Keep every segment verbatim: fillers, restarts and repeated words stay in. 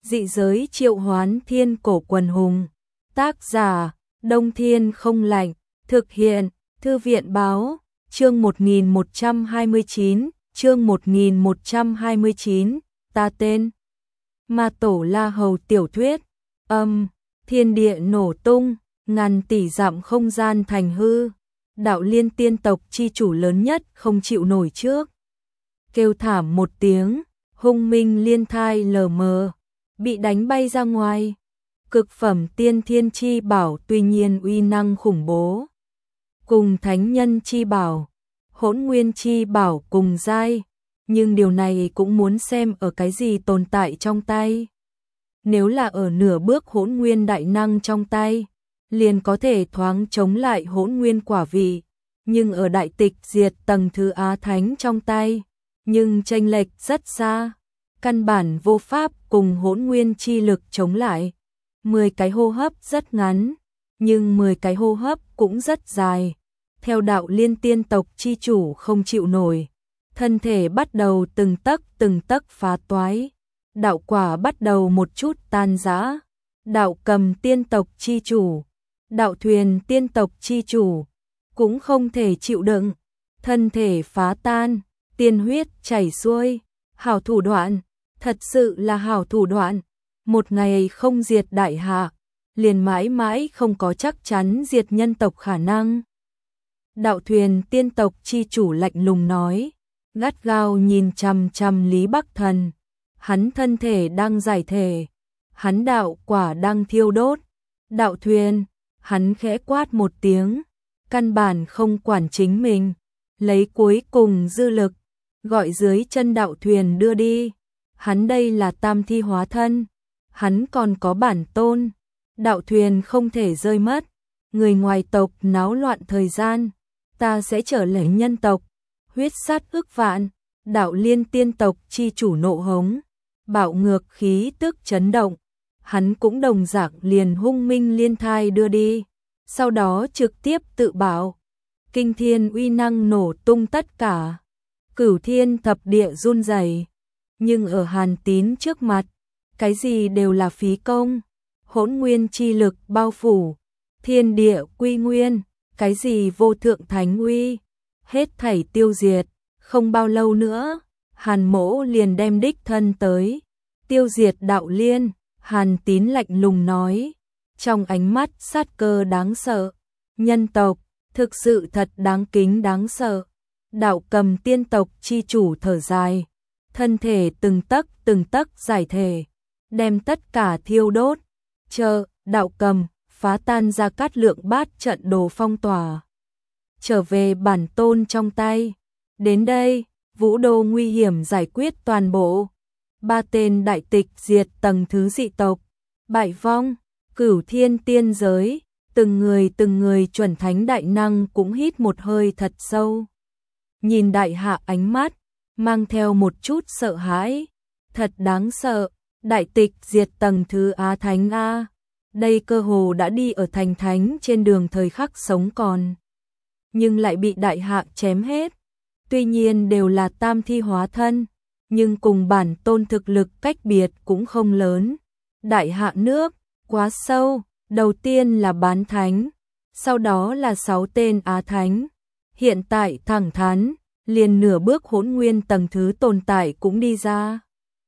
Dị giới triệu hoán thiên cổ quần hùng. Tác giả, Đông Thiên không lạnh. Thực hiện, Thư viện báo, chương một nghìn một trăm hai mươi chín, chương một nghìn một trăm hai mươi chín, ta tên. Ma Tổ La Hầu tiểu thuyết, âm, thiên địa nổ tung, ngàn tỷ dặm không gian thành hư. Đạo Liên tiên tộc chi chủ lớn nhất không chịu nổi trước. Kêu thảm một tiếng, hung minh liên thai lờ mờ, bị đánh bay ra ngoài. Cực phẩm tiên thiên chi bảo tuy nhiên uy năng khủng bố. Cùng thánh nhân chi bảo, hỗn nguyên chi bảo cùng giai, nhưng điều này cũng muốn xem ở cái gì tồn tại trong tay. Nếu là ở nửa bước hỗn nguyên đại năng trong tay, liền có thể thoáng chống lại hỗn nguyên quả vị, nhưng ở đại tịch diệt tầng thứ Á Thánh trong tay, nhưng chênh lệch rất xa, căn bản vô pháp cùng hỗn nguyên chi lực chống lại. Mười cái hô hấp rất ngắn, nhưng mười cái hô hấp cũng rất dài. Theo Đạo Liên tiên tộc chi chủ không chịu nổi, thân thể bắt đầu từng tấc từng tấc phá toái, đạo quả bắt đầu một chút tan rã. Đạo Cầm tiên tộc chi chủ, Đạo Thuyền tiên tộc chi chủ cũng không thể chịu đựng, thân thể phá tan, tiên huyết chảy xuôi. Hảo thủ đoạn, thật sự là hảo thủ đoạn. Một ngày không diệt đại hạ, liền mãi mãi không có chắc chắn diệt nhân tộc khả năng. Đạo Thuyền tiên tộc chi chủ lạnh lùng nói, gắt gao nhìn chằm chằm Lý Bắc Thần. Hắn thân thể đang giải thể, hắn đạo quả đang thiêu đốt. Đạo Thuyền, hắn khẽ quát một tiếng, căn bản không quản chính mình, lấy cuối cùng dư lực, gọi dưới chân Đạo Thuyền đưa đi. Hắn đây là tam thi hóa thân, hắn còn có bản tôn. Đạo Thuyền không thể rơi mất. Người ngoài tộc náo loạn thời gian, ta sẽ trở lại nhân tộc, huyết sát ức vạn. Đạo Liên tiên tộc chi chủ nộ hống, bạo ngược khí tức chấn động. Hắn cũng đồng dạng liền hung minh liên thai đưa đi, sau đó trực tiếp tự bảo. Kinh thiên uy năng nổ tung tất cả, cửu thiên thập địa run rẩy. Nhưng ở Hàn Tín trước mặt, cái gì đều là phí công. Hỗn nguyên chi lực bao phủ, thiên địa quy nguyên, cái gì vô thượng thánh uy, hết thảy tiêu diệt. Không bao lâu nữa, Hàn Mỗ liền đem đích thân tới, tiêu diệt Đạo Liên. Hàn Tín lạnh lùng nói, trong ánh mắt sát cơ đáng sợ. Nhân tộc, thực sự thật đáng kính đáng sợ. Đạo Cầm tiên tộc chi chủ thở dài, thân thể từng tấc từng tấc giải thể, đem tất cả thiêu đốt. Chờ, Đạo Cầm, phá tan ra Cát Lượng bát trận đồ phong tỏa, trở về bản tôn trong tay. Đến đây, Vũ Đô nguy hiểm giải quyết toàn bộ. Ba tên đại tịch diệt tầng thứ dị tộc, bại vong. Cửu thiên tiên giới, từng người từng người chuẩn thánh đại năng cũng hít một hơi thật sâu. Nhìn đại hạ ánh mắt, mang theo một chút sợ hãi. Thật đáng sợ, đại tịch diệt tầng thứ Á Thánh A. Đây cơ hồ đã đi ở thành thánh trên đường thời khắc sống còn, nhưng lại bị đại hạ chém hết. Tuy nhiên đều là tam thi hóa thân, nhưng cùng bản tôn thực lực cách biệt cũng không lớn. Đại hạ nước, quá sâu, đầu tiên là bán thánh, sau đó là sáu tên Á Thánh. Hiện tại thẳng thắn, liền nửa bước hỗn nguyên tầng thứ tồn tại cũng đi ra.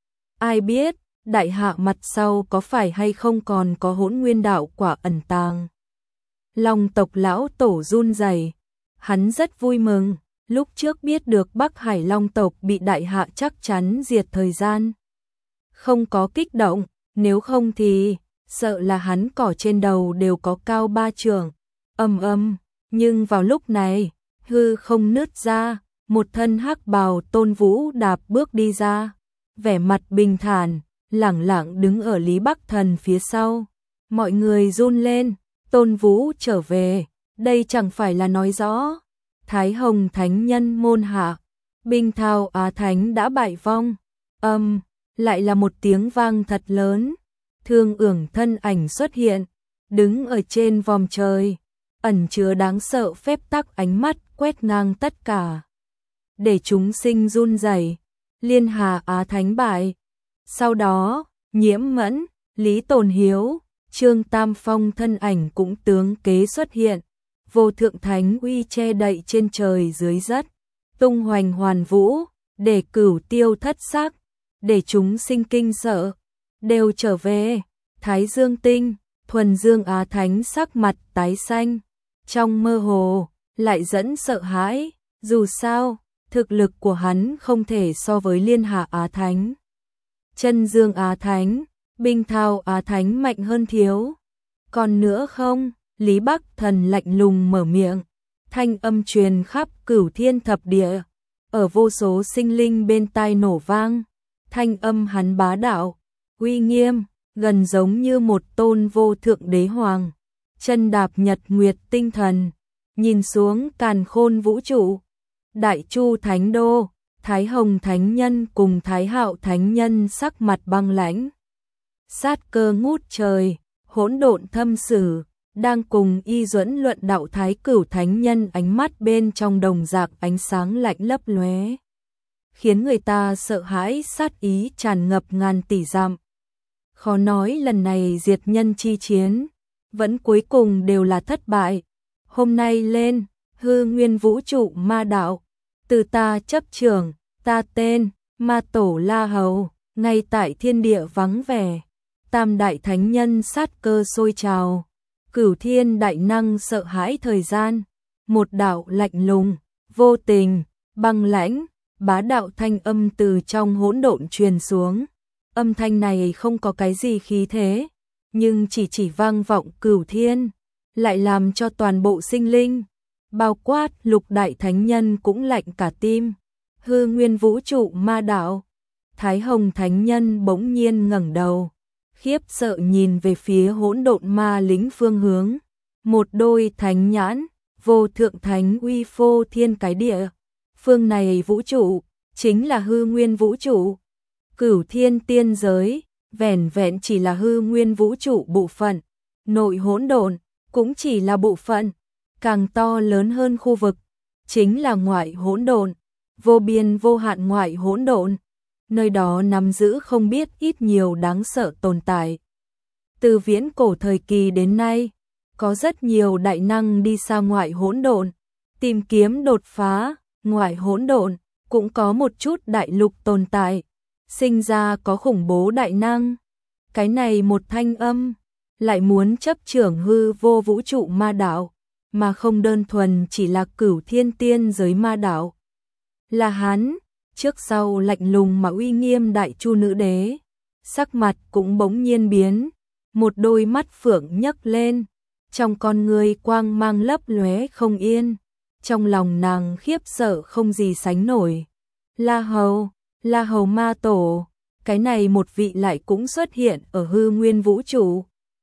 Ai biết, đại hạ mặt sau có phải hay không còn có hỗn nguyên đạo quả ẩn tàng. Long tộc lão tổ run rẩy, hắn rất vui mừng. Lúc trước biết được Bắc Hải Long tộc bị đại hạ chắc chắn diệt thời gian, không có kích động, nếu không thì sợ là hắn cỏ trên đầu đều có cao ba trượng. Ầm ầm, nhưng vào lúc này, hư không nứt ra, một thân hắc bào Tôn Vũ đạp bước đi ra, vẻ mặt bình thản, lẳng lặng đứng ở Lý Bắc Thần phía sau. Mọi người run lên, Tôn Vũ trở về, đây chẳng phải là nói rõ Thái Hồng Thánh Nhân môn hạ, Binh Thao Á Thánh đã bại vong. Âm, um, lại là một tiếng vang thật lớn. Thương Ưởng thân ảnh xuất hiện, đứng ở trên vòm trời, ẩn chứa đáng sợ phép tắc ánh mắt quét ngang tất cả, để chúng sinh run rẩy. Liên Hà Á Thánh bại. Sau đó, Nhiễm Mẫn, Lý Tồn Hiếu, Trương Tam Phong thân ảnh cũng tướng kế xuất hiện, vô thượng thánh uy che đậy trên trời dưới đất, tung hoành hoàn vũ, để cửu tiêu thất sắc, để chúng sinh kinh sợ, đều trở về. Thái Dương Tinh, thuần dương Á Thánh sắc mặt tái xanh, trong mơ hồ, lại dẫn sợ hãi, dù sao, thực lực của hắn không thể so với Liên Hạ Á Thánh. Chân Dương Á Thánh, Binh Thao Á Thánh mạnh hơn thiếu. Còn nữa không? Lý Bắc Thần lạnh lùng mở miệng, thanh âm truyền khắp cửu thiên thập địa, ở vô số sinh linh bên tai nổ vang, thanh âm hắn bá đạo, uy nghiêm, gần giống như một tôn vô thượng đế hoàng, chân đạp nhật nguyệt tinh thần, nhìn xuống càn khôn vũ trụ. Đại Chu Thánh Đô, Thái Hồng Thánh Nhân cùng Thái Hạo Thánh Nhân sắc mặt băng lãnh, sát cơ ngút trời, hỗn độn thâm sử, đang cùng y duẫn luận đạo. Thái Cửu Thánh Nhân ánh mắt bên trong đồng dạng ánh sáng lạnh lấp lóe, khiến người ta sợ hãi, sát ý tràn ngập ngàn tỷ dặm. Khó nói lần này diệt nhân chi chiến, vẫn cuối cùng đều là thất bại. Hôm nay lên, hư nguyên vũ trụ ma đạo, từ ta chấp trưởng, ta tên, ma tổ La Hầu, ngay tại thiên địa vắng vẻ. Tam đại thánh nhân sát cơ sôi trào, cửu thiên đại năng sợ hãi thời gian, một đạo lạnh lùng, vô tình, băng lãnh, bá đạo thanh âm từ trong hỗn độn truyền xuống. Âm thanh này không có cái gì khí thế, nhưng chỉ chỉ vang vọng cửu thiên, lại làm cho toàn bộ sinh linh, bao quát lục đại thánh nhân cũng lạnh cả tim. Hư nguyên vũ trụ ma đạo, Thái Hồng Thánh Nhân bỗng nhiên ngẩng đầu, khiếp sợ nhìn về phía hỗn độn ma lính phương hướng, một đôi thánh nhãn, vô thượng thánh uy phô thiên cái địa. Phương này vũ trụ, chính là hư nguyên vũ trụ. Cửu thiên tiên giới, vẻn vẹn chỉ là hư nguyên vũ trụ bộ phận, nội hỗn độn cũng chỉ là bộ phận, càng to lớn hơn khu vực, chính là ngoại hỗn độn, vô biên vô hạn ngoại hỗn độn. Nơi đó nắm giữ không biết ít nhiều đáng sợ tồn tại. Từ viễn cổ thời kỳ đến nay, có rất nhiều đại năng đi xa ngoại hỗn độn, tìm kiếm đột phá. Ngoại hỗn độn cũng có một chút đại lục tồn tại, sinh ra có khủng bố đại năng. Cái này một thanh âm, lại muốn chấp trưởng hư vô vũ trụ ma đạo, mà không đơn thuần chỉ là cửu thiên tiên giới ma đạo. Là hắn, trước sau lạnh lùng mà uy nghiêm đại chu nữ đế, sắc mặt cũng bỗng nhiên biến, một đôi mắt phượng nhấc lên, trong con người quang mang lấp lóe không yên, trong lòng nàng khiếp sợ không gì sánh nổi. La Hầu, La Hầu ma tổ, cái này một vị lại cũng xuất hiện ở hư nguyên vũ trụ.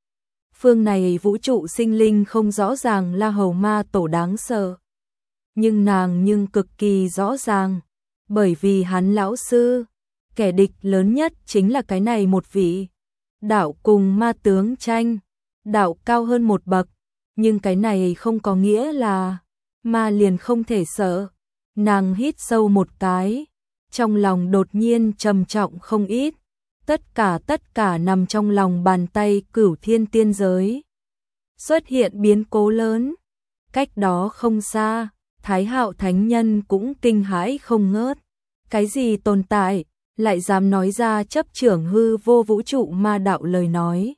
Phương này vũ trụ sinh linh không rõ ràng La Hầu ma tổ đáng sợ, nhưng nàng nhưng cực kỳ rõ ràng, bởi vì hắn lão sư, kẻ địch lớn nhất chính là cái này một vị. Đạo cùng ma tướng tranh, đạo cao hơn một bậc, nhưng cái này không có nghĩa là ma liền không thể sợ. Nàng hít sâu một cái, trong lòng đột nhiên trầm trọng không ít. Tất cả tất cả nằm trong lòng bàn tay cửu thiên tiên giới. Xuất hiện biến cố lớn. Cách đó không xa, Thái Hạo Thánh Nhân cũng kinh hãi không ngớt. Cái gì tồn tại, lại dám nói ra chấp trưởng hư vô vũ trụ ma đạo lời nói.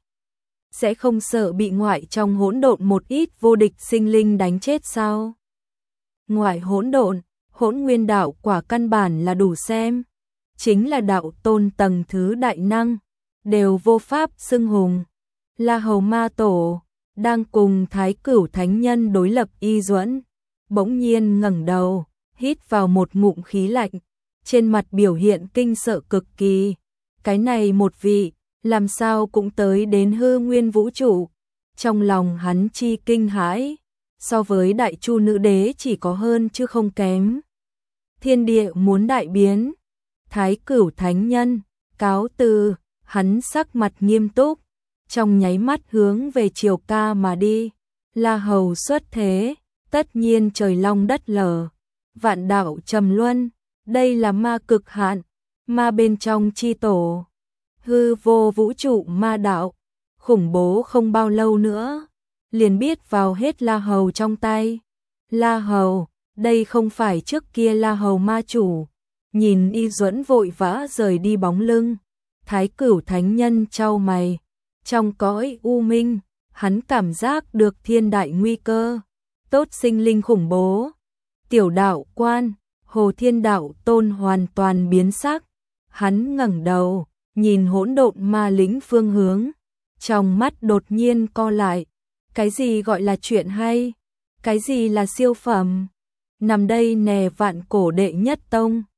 Sẽ không sợ bị ngoại trong hỗn độn một ít vô địch sinh linh đánh chết sao? Ngoại hỗn độn, hỗn nguyên đạo quả căn bản là đủ xem. Chính là đạo tôn tầng thứ đại năng, đều vô pháp xưng hùng. La Hầu ma tổ, đang cùng Thái Cửu Thánh Nhân đối lập y duẫn, bỗng nhiên ngẩng đầu, hít vào một ngụm khí lạnh, trên mặt biểu hiện kinh sợ cực kỳ. Cái này một vị, làm sao cũng tới đến hư nguyên vũ trụ. Trong lòng hắn chi kinh hãi, so với đại chu nữ đế chỉ có hơn chứ không kém. Thiên địa muốn đại biến. Thái Cửu Thánh Nhân, cáo từ, hắn sắc mặt nghiêm túc, trong nháy mắt hướng về Triều Ca mà đi. La Hầu xuất thế, tất nhiên trời long đất lở, vạn đạo trầm luân, đây là ma cực hạn, ma bên trong chi tổ. hư vô vũ trụ ma đạo, khủng bố không bao lâu nữa, liền biết vào hết La Hầu trong tay. La Hầu, đây không phải trước kia La Hầu ma chủ, nhìn Y Duẫn vội vã rời đi bóng lưng, Thái Cửu Thánh Nhân chau mày, trong cõi u minh, hắn cảm giác được thiên đại nguy cơ, tốt sinh linh khủng bố. Tiểu đạo quan, Hồ Thiên Đạo Tôn hoàn toàn biến sắc, hắn ngẩng đầu, nhìn hỗn độn ma lĩnh phương hướng, trong mắt đột nhiên co lại, cái gì gọi là chuyện hay, cái gì là siêu phẩm, nằm đây nè vạn cổ đệ nhất tông,